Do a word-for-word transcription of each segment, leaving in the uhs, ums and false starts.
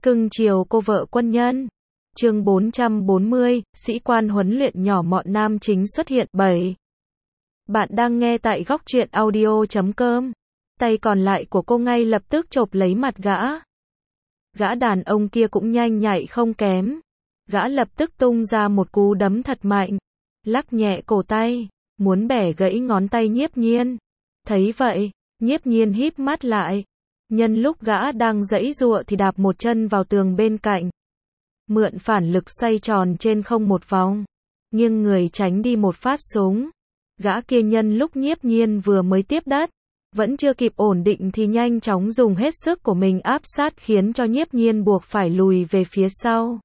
Cưng chiều cô vợ quân nhân. Chương bốn trăm bốn mươi, sĩ quan huấn luyện nhỏ mọn nam chính xuất hiện. bảy. Bạn đang nghe tại góc truyện audio chấm com. Tay còn lại của cô ngay lập tức chộp lấy mặt gã. Gã đàn ông kia cũng nhanh nhạy không kém. Gã lập tức tung ra một cú đấm thật mạnh, lắc nhẹ cổ tay, muốn bẻ gãy ngón tay Nhiếp Nhiên. Thấy vậy, Nhiếp Nhiên híp mắt lại. Nhân lúc gã đang giãy giụa thì đạp một chân vào tường bên cạnh. Mượn phản lực xoay tròn trên không một vòng, nghiêng người tránh đi một phát súng. Gã kia nhân lúc Nhiếp Nhiên vừa mới tiếp đất, vẫn chưa kịp ổn định thì nhanh chóng dùng hết sức của mình áp sát khiến cho Nhiếp Nhiên buộc phải lùi về phía sau.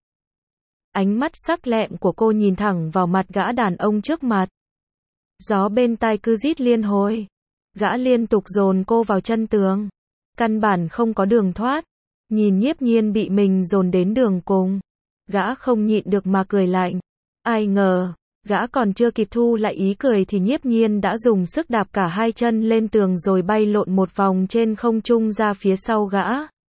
Ánh mắt sắc lẹm của cô nhìn thẳng vào mặt gã đàn ông trước mặt. Gió bên tai cứ rít liên hồi. Gã liên tục dồn cô vào chân tường. Căn bản không có đường thoát. Nhìn Nhiếp Nhiên bị mình dồn đến đường cùng, gã không nhịn được mà cười lạnh. Ai ngờ, gã còn chưa kịp thu lại ý cười thì Nhiếp Nhiên đã dùng sức đạp cả hai chân lên tường rồi bay lộn một vòng trên không trung ra phía sau gã.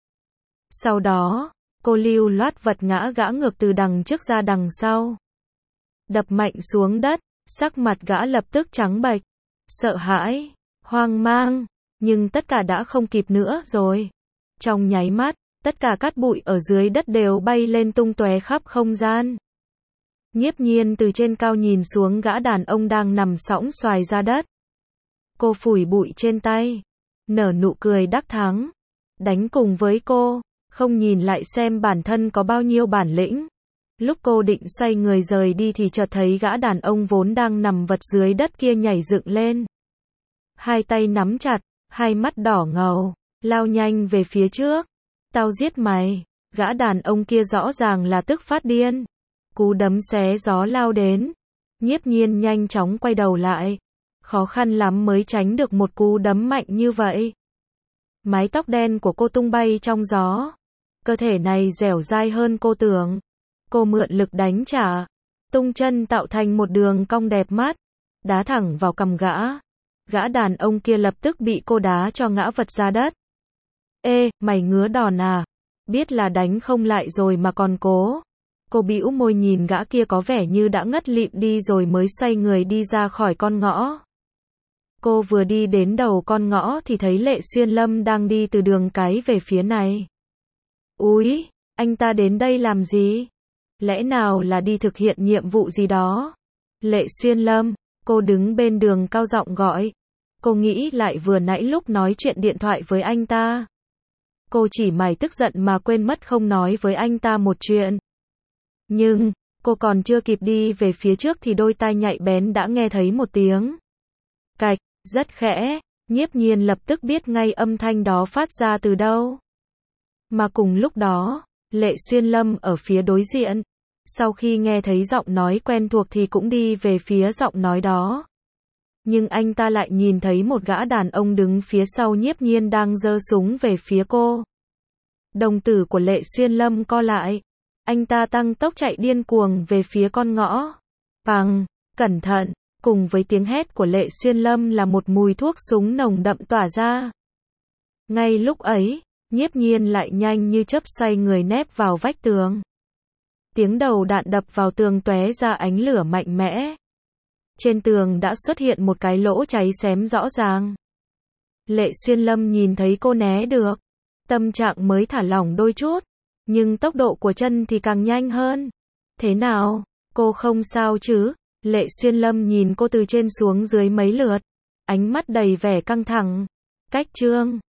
Sau đó, cô lưu loát vật ngã gã ngược từ đằng trước ra đằng sau. Đập mạnh xuống đất, sắc mặt gã lập tức trắng bệch, sợ hãi, hoang mang, nhưng tất cả đã không kịp nữa rồi. Trong nháy mắt, tất cả cát bụi ở dưới đất đều bay lên tung tóe khắp không gian. Nhiếp Nhiên từ trên cao nhìn xuống gã đàn ông đang nằm sõng xoài ra đất. Cô phủi bụi trên tay, nở nụ cười đắc thắng. Đánh cùng với cô, không nhìn lại xem bản thân có bao nhiêu bản lĩnh. Lúc cô định xoay người rời đi thì chợt thấy gã đàn ông vốn đang nằm vật dưới đất kia nhảy dựng lên. Hai tay nắm chặt, hai mắt đỏ ngầu, lao nhanh về phía trước. Tao giết mày. Gã đàn ông kia rõ ràng là tức phát điên. Cú đấm xé gió lao đến. Nhiếp Nhiên nhanh chóng quay đầu lại. Khó khăn lắm mới tránh được một cú đấm mạnh như vậy. Mái tóc đen của cô tung bay trong gió. Cơ thể này dẻo dai hơn cô tưởng. Cô mượn lực đánh trả, tung chân tạo thành một đường cong đẹp mắt, đá thẳng vào cằm gã. Gã đàn ông kia lập tức bị cô đá cho ngã vật ra đất. Ê, mày ngứa đòn à? Biết là đánh không lại rồi mà còn cố. Cô bĩu môi nhìn gã kia có vẻ như đã ngất lịm đi rồi mới xoay người đi ra khỏi con ngõ. Cô vừa đi đến đầu con ngõ thì thấy Lệ Xuyên Lâm đang đi từ đường cái về phía này. Úi, anh ta đến đây làm gì? Lẽ nào là đi thực hiện nhiệm vụ gì đó? Lệ Xuyên Lâm, cô đứng bên đường cao giọng gọi. Cô nghĩ lại vừa nãy lúc nói chuyện điện thoại với anh ta. Cô chỉ mải tức giận mà quên mất không nói với anh ta một chuyện. Nhưng, cô còn chưa kịp đi về phía trước thì đôi tai nhạy bén đã nghe thấy một tiếng cạch, rất khẽ. Nhiếp Nhiên lập tức biết ngay âm thanh đó phát ra từ đâu. Mà cùng lúc đó, Lệ Xuyên Lâm ở phía đối diện, sau khi nghe thấy giọng nói quen thuộc thì cũng đi về phía giọng nói đó. Nhưng anh ta lại nhìn thấy một gã đàn ông đứng phía sau Nhiếp Nhiên đang giơ súng về phía cô. Đồng tử của Lệ Xuyên Lâm co lại. Anh ta tăng tốc chạy điên cuồng về phía con ngõ. Bằng, cẩn thận, cùng với tiếng hét của Lệ Xuyên Lâm là một mùi thuốc súng nồng đậm tỏa ra. Ngay lúc ấy, Nhiếp Nhiên lại nhanh như chớp xoay người nép vào vách tường. Tiếng đầu đạn đập vào tường tóe ra ánh lửa mạnh mẽ. Trên tường đã xuất hiện một cái lỗ cháy xém rõ ràng. Lệ Xuyên Lâm nhìn thấy cô né được, tâm trạng mới thả lỏng đôi chút, nhưng tốc độ của chân thì càng nhanh hơn. Thế nào, cô không sao chứ? Lệ Xuyên Lâm nhìn cô từ trên xuống dưới mấy lượt, ánh mắt đầy vẻ căng thẳng. Cách chương